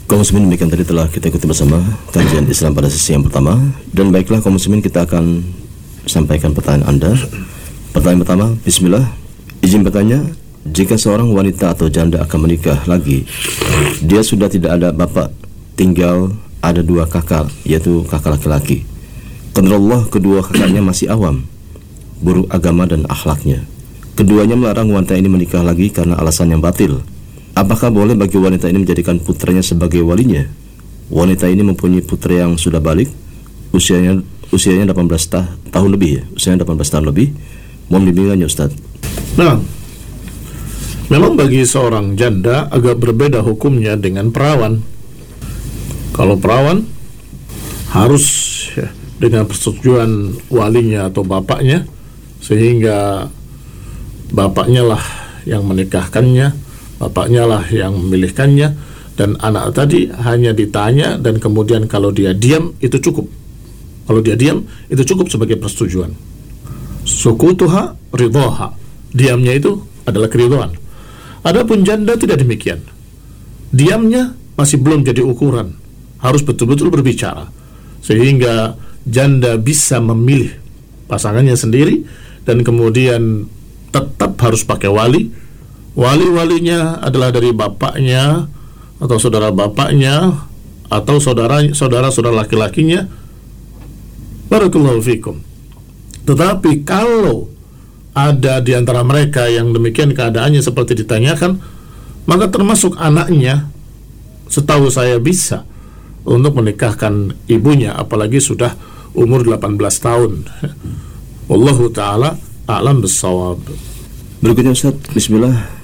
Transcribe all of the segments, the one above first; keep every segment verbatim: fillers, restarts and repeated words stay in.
Kaum muslimin, demikian tadi telah kita ikuti bersama kajian Islam pada sesi yang pertama. Dan baiklah kaum muslimin, kita akan sampaikan pertanyaan Anda. Pertanyaan pertama, bismillah. Izin bertanya, jika seorang wanita atau janda akan menikah lagi, dia sudah tidak ada bapak, tinggal ada dua kakak, yaitu kakak laki-laki. Qadarullah kedua kakaknya masih awam, buruk agama dan akhlaknya. Keduanya melarang wanita ini menikah lagi karena alasan yang batil. Apakah boleh bagi wanita ini menjadikan putranya sebagai walinya? Wanita ini mempunyai putra yang sudah balik, usianya usianya delapan belas ta- tahun lebih ya, usianya delapan belas tahun lebih. Mohon bimbingannya Ustaz. Nah, memang bagi seorang janda agak berbeda hukumnya dengan perawan. Kalau perawan harus ya, dengan persetujuan walinya atau bapaknya, sehingga bapaknya lah yang menikahkannya, bapaknya lah yang memilihkannya, dan anak tadi hanya ditanya, dan kemudian kalau dia diam itu cukup. Kalau dia diam itu cukup sebagai persetujuan. Sukutuha ridhoha, diamnya itu adalah keridhaan. Adapun janda tidak demikian. Diamnya masih belum jadi ukuran, harus betul-betul berbicara, sehingga janda bisa memilih pasangannya sendiri, dan kemudian tetap harus pakai wali. Wali-walinya adalah dari bapaknya atau saudara bapaknya atau saudara saudara-saudara laki-lakinya. Barakallahu fikum. Tetapi kalau ada di antara mereka yang demikian keadaannya seperti ditanyakan, maka termasuk anaknya, setahu saya bisa untuk menikahkan ibunya, apalagi sudah umur delapan belas tahun. Wallahu ta'ala a'lam bissawab. Berikutnya Ustaz, bismillah.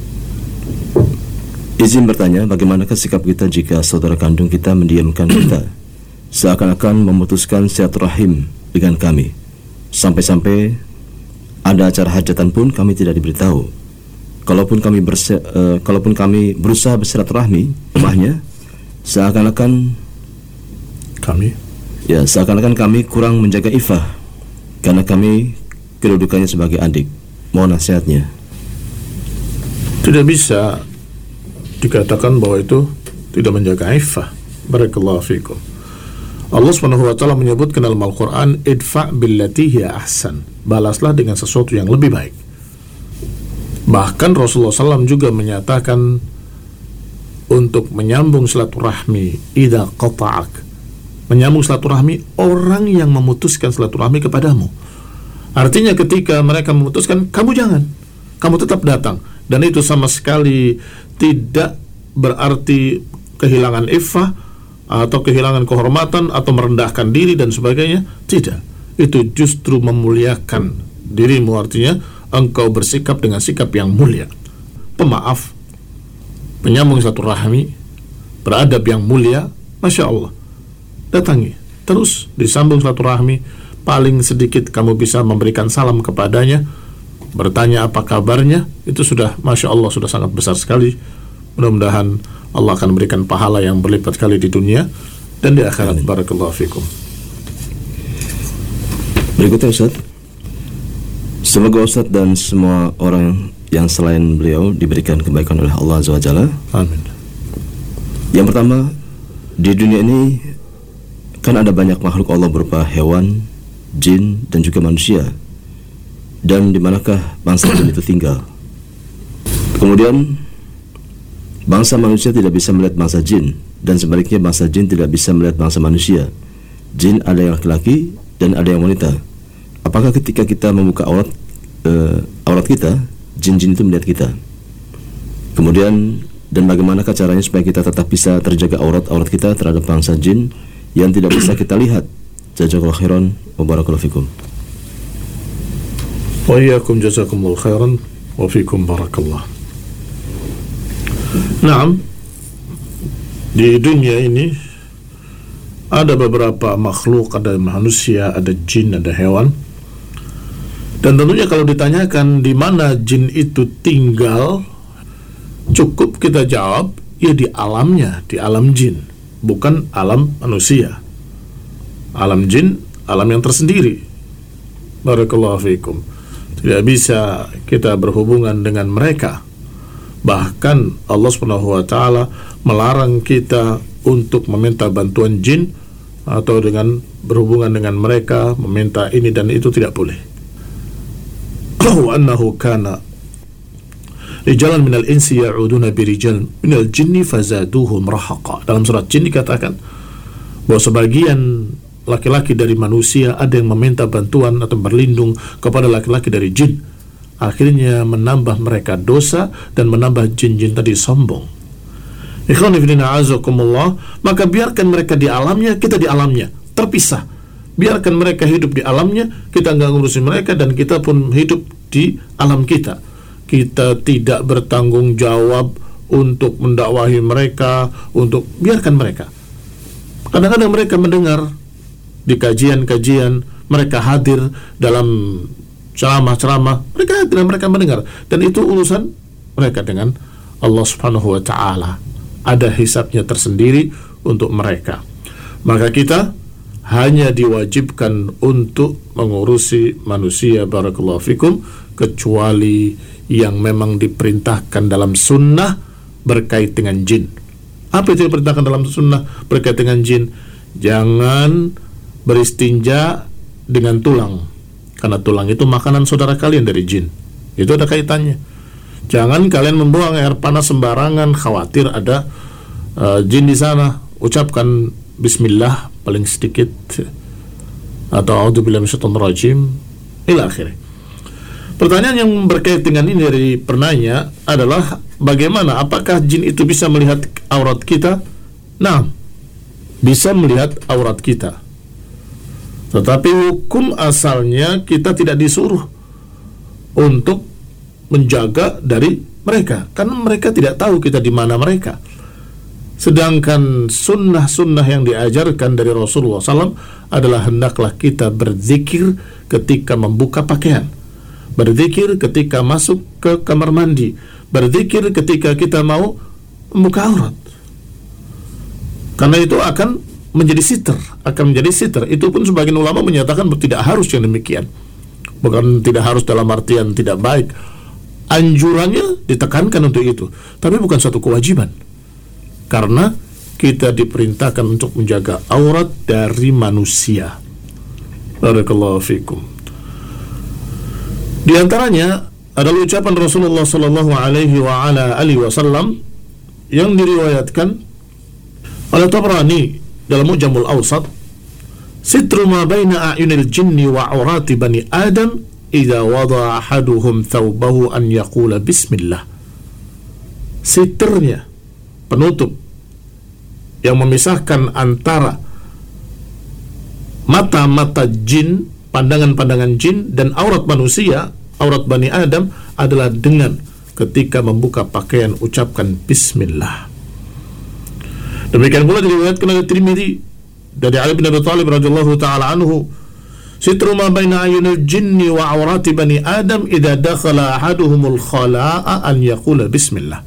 Izin bertanya, bagaimanakah sikap kita jika saudara kandung kita mendiamkan kita, seakan-akan memutuskan silaturahim dengan kami, sampai-sampai ada acara hajatan pun kami tidak diberitahu. Kalaupun kami berse- uh, kalaupun kami berusaha bersilaturahmi rumahnya, seakan-akan kami ya seakan-akan kami kurang menjaga ifah karena kami kedudukannya sebagai adik. Mohon nasihatnya. Tidak bisa dikatakan bahwa itu tidak menjaga ifah. Barakallahu fikum. Allah Subhanahu wa taala menyebutkan dalam Al-Qur'an, idfa' billati hiya ahsan, balaslah dengan sesuatu yang lebih baik. Bahkan Rasulullah sallallahu alaihi wasallam juga menyatakan untuk menyambung silaturahmi, idza qata'ak, menyambung silaturahmi orang yang memutuskan silaturahmi kepadamu. Artinya ketika mereka memutuskan, kamu jangan, kamu tetap datang, dan itu sama sekali tidak berarti kehilangan iffah atau kehilangan kehormatan atau merendahkan diri dan sebagainya. Tidak, itu justru memuliakan dirimu, artinya engkau bersikap dengan sikap yang mulia, pemaaf, penyambung silaturahmi, beradab yang mulia. Masya Allah, datangi terus, disambung silaturahmi. Paling sedikit kamu bisa memberikan salam kepadanya, bertanya apa kabarnya, itu sudah Masya Allah, sudah sangat besar sekali. Mudah-mudahan Allah akan memberikan pahala yang berlipat kali di dunia dan di akhirat. Barakallahu fikum. Berikutnya Ustaz, semoga Ustaz dan semua orang yang selain beliau diberikan kebaikan oleh Allah Azza wa Jalla. Amin. Yang pertama, di dunia ini kan ada banyak makhluk Allah berupa hewan, jin, dan juga manusia. Dan di manakah bangsa jin itu tinggal? Kemudian bangsa manusia tidak bisa melihat bangsa jin, dan sebaliknya bangsa jin tidak bisa melihat bangsa manusia. Jin ada yang laki-laki dan ada yang wanita. Apakah ketika kita membuka aurat uh, aurat kita, jin-jin itu melihat kita? Kemudian, dan bagaimanakah caranya supaya kita tetap bisa terjaga aurat-aurat kita terhadap bangsa jin yang tidak bisa kita lihat? Jazakallahu khairan wa barakallahu fikum. Wa iyyakum jazakumullahu khairan wa fikum barakallah. Naam, di dunia ini ada beberapa makhluk, ada manusia, ada jin, ada hewan. Dan tentunya kalau ditanyakan di mana jin itu tinggal, cukup kita jawab, ya di alamnya, di alam jin, bukan alam manusia. Alam jin, alam yang tersendiri. Barakallahu fikum. Tidak bisa kita berhubungan dengan mereka. Bahkan Allah Subhanahu wa taala melarang kita untuk meminta bantuan jin atau dengan berhubungan dengan mereka, meminta ini dan itu, tidak boleh. Wa annahu kana rijalan minal insi ya'uduna birijal minal jinni fazaduhum rahaqa. Dalam surat Jin dikatakan bahwa sebagian laki-laki dari manusia ada yang meminta bantuan atau berlindung kepada laki-laki dari jin, akhirnya menambah mereka dosa dan menambah jin-jin tadi sombong. Ikhwan fillah azakumullah, maka biarkan mereka di alamnya, kita di alamnya, terpisah. Biarkan mereka hidup di alamnya, kita nggak ngurusin mereka, dan kita pun hidup di alam kita. Kita tidak bertanggung jawab untuk mendakwahi mereka, untuk biarkan mereka. Kadang-kadang mereka mendengar di kajian-kajian, mereka hadir dalam ceramah-ceramah, mereka hadir dan mereka mendengar, dan itu urusan mereka dengan Allah Subhanahu wa ta'ala. Ada hisabnya tersendiri untuk mereka. Maka kita hanya diwajibkan untuk mengurusi manusia, barakallahu fikum, kecuali yang memang diperintahkan dalam sunnah berkait dengan jin. Apa itu diperintahkan dalam sunnah berkait dengan jin? Jangan beristinja dengan tulang, karena tulang itu makanan saudara kalian dari jin. Itu ada kaitannya. Jangan kalian membuang air panas sembarangan, khawatir ada uh, jin di sana. Ucapkan bismillah paling sedikit, atau a'udzubillahi minasyaitonir rajim ila akhirih. Pertanyaan yang berkait dengan ini dari penanya adalah bagaimana, apakah jin itu bisa melihat aurat kita? Nah, bisa melihat aurat kita. Tetapi hukum asalnya kita tidak disuruh untuk menjaga dari mereka, karena mereka tidak tahu kita di mana mereka. Sedangkan sunnah-sunnah yang diajarkan dari Rasulullah shallallahu alaihi wasallam adalah hendaklah kita berzikir ketika membuka pakaian, berzikir ketika masuk ke kamar mandi, berzikir ketika kita mau membuka aurat. Karena itu akan menjadi sitr, akan menjadi sitr. Itu pun sebagian ulama menyatakan tidak harus yang demikian. Bukan tidak harus dalam artian tidak baik. Anjurannya ditekankan untuk itu, tapi bukan suatu kewajiban. Karena kita diperintahkan untuk menjaga aurat dari manusia. Barakallahu fikum. Di antaranya adalah ucapan Rasulullah sallallahu alaihi wa ala alihi wasallam yang diriwayatkan oleh Tabrani dalam Mu'jamul Awsat, sitru ma baina a'yunil jinni wa aurati bani Adam idza wada'a ahaduhum thawbahu an yaqula bismillah. Sitrnya, penutup yang memisahkan antara mata-mata jin, pandangan-pandangan jin, dan aurat manusia, aurat Bani Adam, adalah dengan ketika membuka pakaian ucapkan bismillah. Demikian pula diriwayatkan oleh Tirmidzi dari Ali bin Abi Thalib radhiyallahu taala anhu, sitru ma baina ayunil jinni wa aurati bani Adam idza dakhala ahaduhumul khala'a an yaqula bismillah.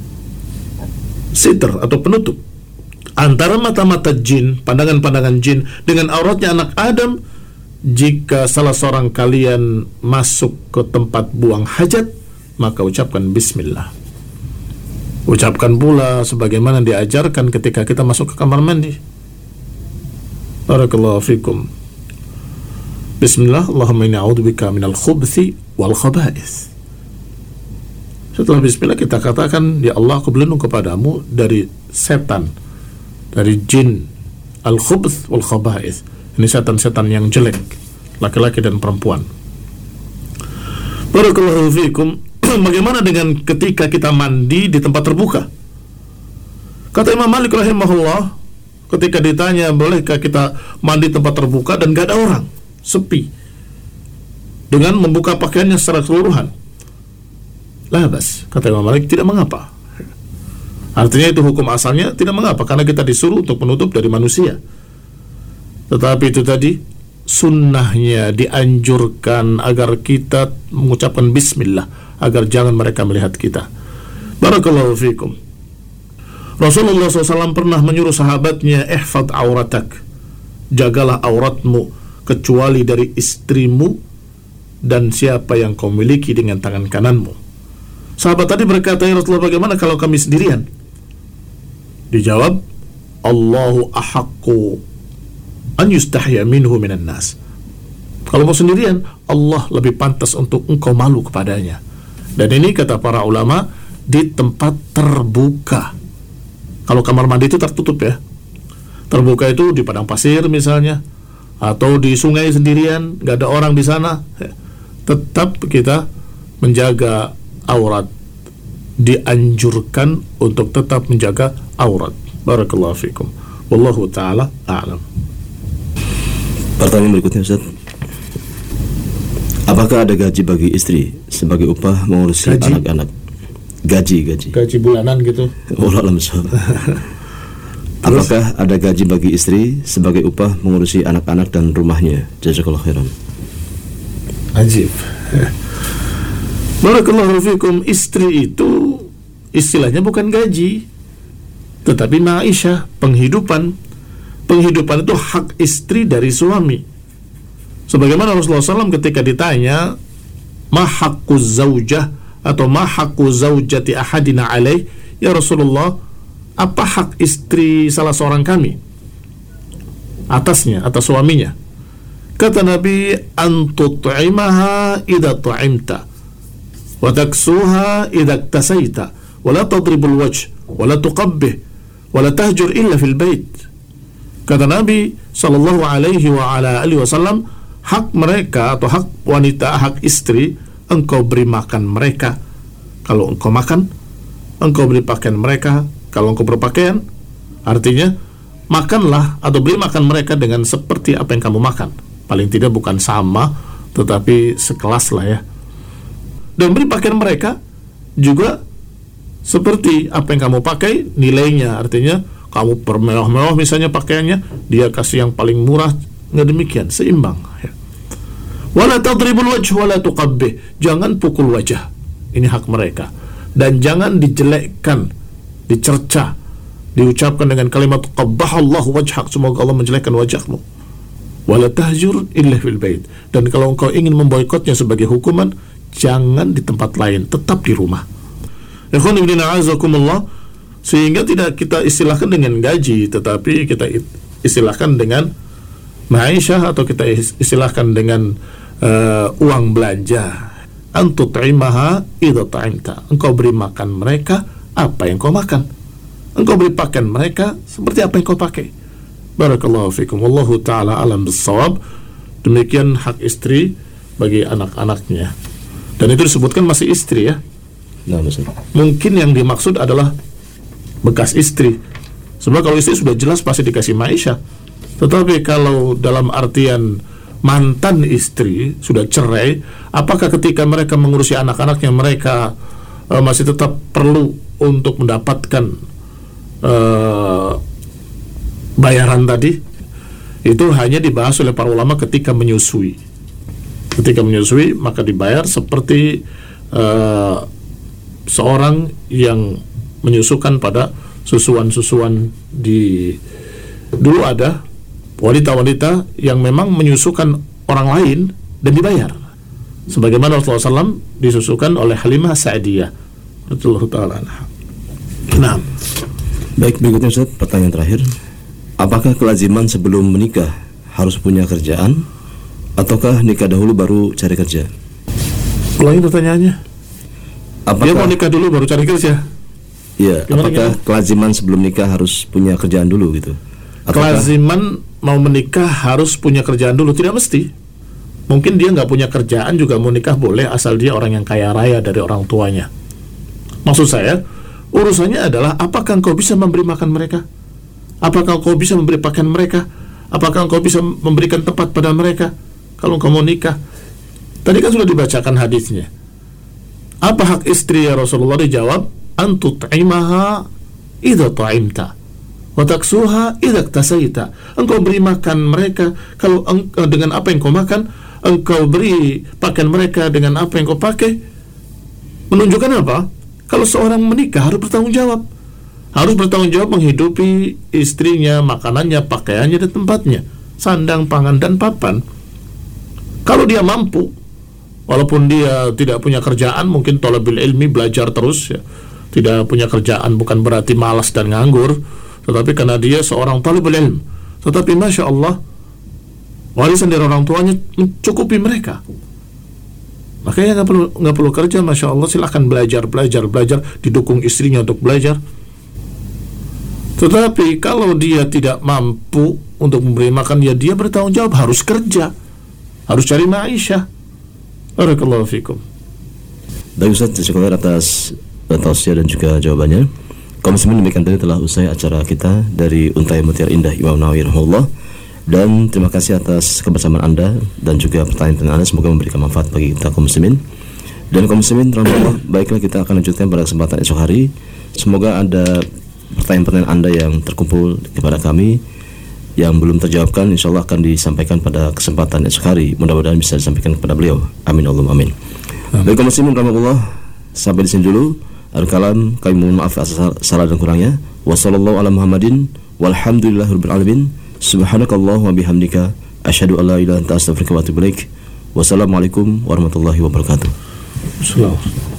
Sitr atau penutup antara mata-mata jin, pandangan-pandangan jin, dengan auratnya anak Adam jika salah seorang kalian masuk ke tempat buang hajat, maka ucapkan bismillah. Ucapkan pula sebagaimana diajarkan ketika kita masuk ke kamar mandi. Barakallahu fikum. Bismillah, Allahumma inni a'udzubika minal khubthi wal khaba'ith. Setelah bismillah kita katakan, ya Allah, aku berlindung kepadamu dari setan, dari jin, al-khubth wal khaba'ith. Ini setan-setan yang jelek, laki-laki dan perempuan. Barakallahu fikum. Bagaimana dengan ketika kita mandi di tempat terbuka? Kata Imam Malik rahimahullah, ketika ditanya bolehkah kita mandi tempat terbuka dan gak ada orang, sepi, dengan membuka pakaiannya secara keseluruhan, labas, kata Imam Malik, tidak mengapa. Artinya itu hukum asalnya tidak mengapa, karena kita disuruh untuk menutup dari manusia. Tetapi itu tadi sunnahnya dianjurkan agar kita mengucapkan bismillah, agar jangan mereka melihat kita. Barakallahu fikum. Rasulullah shallallahu alaihi wasallam pernah menyuruh sahabatnya, ihfad auratak, jagalah auratmu kecuali dari istrimu dan siapa yang kau miliki dengan tangan kananmu. Sahabat tadi berkata, ya Rasulullah, bagaimana kalau kami sendirian? Dijawab, Allahu ahaqqu an yustahya minhu minan nas. Kalau mau sendirian, Allah lebih pantas untuk engkau malu kepadanya. Dan ini kata para ulama, di tempat terbuka. Kalau kamar mandi itu tertutup ya, terbuka itu di padang pasir misalnya, atau di sungai sendirian, gak ada orang di sana, tetap kita menjaga aurat. Dianjurkan untuk tetap menjaga aurat. Barakallahu fikum. Wallahu ta'ala a'lam. Pertanyaan berikutnya, Ustaz. Apakah ada gaji bagi istri sebagai upah mengurusi Gaji? anak-anak? Gaji, gaji. Gaji bulanan gitu. Wallahu a'lam bishawab. Apakah ada gaji bagi istri sebagai upah mengurusi anak-anak dan rumahnya? Jazakallahu khairan. Ajib. Barakallahu fikum. Istri itu istilahnya bukan gaji, tetapi ma'isyah, penghidupan. Penghidupan itu hak istri dari suami. Sebagaimana Rasulullah shallallahu alaihi wasallam ketika ditanya, ma haqqu zaujah atau ma haqqu zaujati ahadina alaih, ya Rasulullah, apa hak istri salah seorang kami atasnya, atas suaminya? Kata Nabi, an tut'imaha idza tu'imta wa taksuha idza iktasaita wa la tadribul wajh wa la tuqabbih wa la tahjur illa fil bait. Kata Nabi sallallahu alaihi wa ala alihi wasallam, hak mereka atau hak wanita, hak istri, engkau beri makan mereka kalau engkau makan, engkau beri pakaian mereka kalau engkau berpakaian. Artinya, makanlah atau beri makan mereka dengan seperti apa yang kamu makan. Paling tidak bukan sama, tetapi sekelas lah ya. Dan beri pakaian mereka juga seperti apa yang kamu pakai, nilainya. Artinya, kamu bermewah-mewah misalnya pakaiannya, dia kasih yang paling murah. Nggak demikian, seimbang ya. Wala tadribul wajh wala tuqabbih, jangan pukul wajah, ini hak mereka. Dan jangan dijelekkan, dicerca, diucapkan dengan kalimat qabbahallahu wajhak, semoga Allah menjelekkan wajahmu. Wala tahjur illa fil bait, dan kalau engkau ingin memboikotnya sebagai hukuman, jangan di tempat lain, tetap di rumah. Ikhwan ibn a'azakumullah, sehingga tidak kita istilahkan dengan gaji, tetapi kita istilahkan dengan ma'isyah, atau kita istilahkan dengan uh, uang belanja. Antut ta'imaha idza ta'imta, engkau beri makan mereka apa yang kau makan, engkau beri pakaian mereka seperti apa yang kau pakai. Barakallahu fikum. Wallahu ta'ala alam bissawab. Demikian hak istri bagi anak-anaknya. Dan itu disebutkan masih istri ya. Nah, mungkin yang dimaksud adalah bekas istri. Sebab kalau istri sudah jelas pasti dikasih ma'isyah. Tetapi kalau dalam artian mantan istri sudah cerai, apakah ketika mereka mengurusi anak-anaknya mereka uh, masih tetap perlu untuk mendapatkan uh, bayaran tadi? Itu hanya dibahas oleh para ulama ketika menyusui. Ketika menyusui maka dibayar seperti uh, seorang yang menyusukan pada susuan-susuan. Di dulu ada wanita-wanita yang memang menyusukan orang lain dan dibayar, sebagaimana Rasulullah shallallahu alaihi wasallam disusukan oleh Halimah Sa'diyah radhiyallahu ta'ala anha. Nah, baik, berikutnya Ustaz, pertanyaan terakhir. Apakah kelaziman sebelum menikah harus punya kerjaan, ataukah nikah dahulu baru cari kerja? ulangi pertanyaannya. Apakah Dia mau nikah dulu baru cari kerja? Iya, Gimana, apakah gimana? kelaziman sebelum nikah harus punya kerjaan dulu gitu? Apakah Kelaziman mau menikah harus punya kerjaan dulu? Tidak mesti. Mungkin dia nggak punya kerjaan juga mau nikah boleh, asal dia orang yang kaya raya dari orang tuanya. Maksud saya, urusannya adalah apakah engkau bisa memberi makan mereka? Apakah engkau bisa memberi pakaian mereka? Apakah engkau bisa memberikan tempat pada mereka kalau engkau mau nikah? Tadi kan sudah dibacakan hadisnya. Apa hak istri ya Rasulullah? Dijawab, antut'imaha idza ta'imta wa taksuha idza iktasaita. Engkau beri makan mereka kalau engkau, dengan apa yang kau makan, engkau beri pakaian mereka dengan apa yang kau pakai. Menunjukkan apa? Kalau seorang menikah harus bertanggung jawab. Harus bertanggung jawab menghidupi istrinya, makanannya, pakaiannya, dan tempatnya, sandang, pangan, dan papan. Kalau dia mampu, walaupun dia tidak punya kerjaan, mungkin thalabul ilmi, belajar terus ya, tidak punya kerjaan bukan berarti malas dan nganggur, tetapi karena dia seorang talibul ilm. Tetapi Masya Allah, warisan dari orang tuanya mencukupi mereka. Makanya nggak perlu nggak perlu kerja, Masya Allah, silahkan belajar, belajar, belajar, didukung istrinya untuk belajar. Tetapi kalau dia tidak mampu untuk memberi makan, ya dia bertanggung jawab, harus kerja, harus cari ma'isyah. Barakallahu fikum. Baik Ustaz, syukur atas tausiah dan juga jawabannya. Kaum muslimin, demikian tadi telah usai acara kita dari Untai Mutiara Indah Imam Nawawi rahimahullah. Dan terima kasih atas kebersamaan Anda dan juga pertanyaan-pertanyaan Anda, semoga memberikan manfaat bagi kita kaum muslimin. Dan kaum muslimin rahimahullah, baiklah kita akan lanjutkan pada kesempatan esok hari. Semoga ada pertanyaan-pertanyaan Anda yang terkumpul kepada kami yang belum terjawabkan, insya Allah akan disampaikan pada kesempatan esok hari. Mudah-mudahan bisa disampaikan kepada beliau. Amin Allahumma amin. Baik kaum muslimin rahimahullah, sampai di sini dulu. Al-kalam, kami mohon maaf atas salah dan kurangnya. Wassallallahu ala Muhammadin walhamdulillahirabbil alamin. Subhanakallahumma bihamdika asyhadu an la ilaha illa anta astaghfiruka wa atubu ilaik. Wassalamualaikum warahmatullahi wabarakatuh. Assalamualaikum.